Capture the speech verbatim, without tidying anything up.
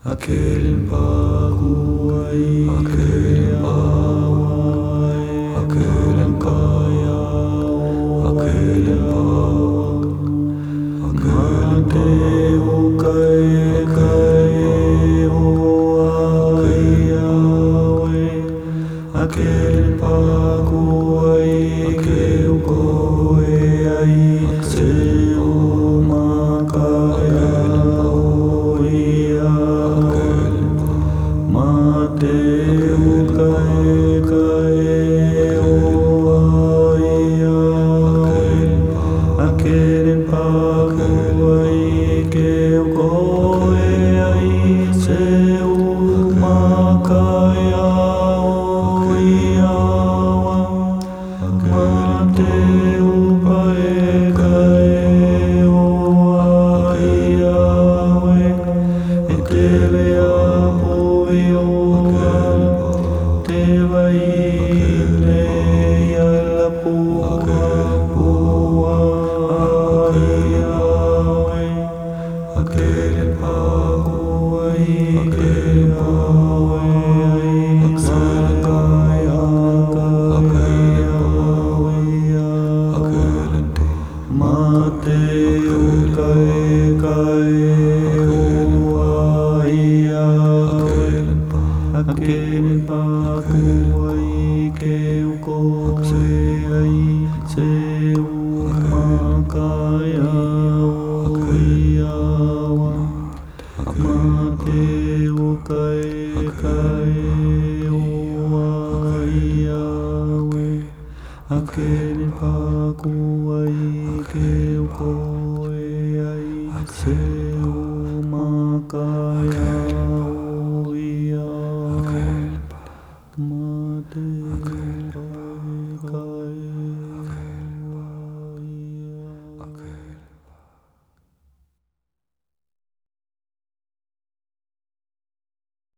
Akelin pahuai, akelin pawai, akelin kaya, akelin pawak, akelin ukai kai uai, akelin pahuai, akelin koai, seu makaya. Mateu kai kai oaya, akelin pahuai keu koe ai seu makaya oia. Mateu kai kai oaya, etele te vai le ala pua pua ai akelin pahuai akelin pahuai sakai akai akelin mateu kai kai akelin pahuai keu koe ai seu makaya oia. Mateu kai kai oia, akelin pahuai keu koe ai seu makaya oia. Mateu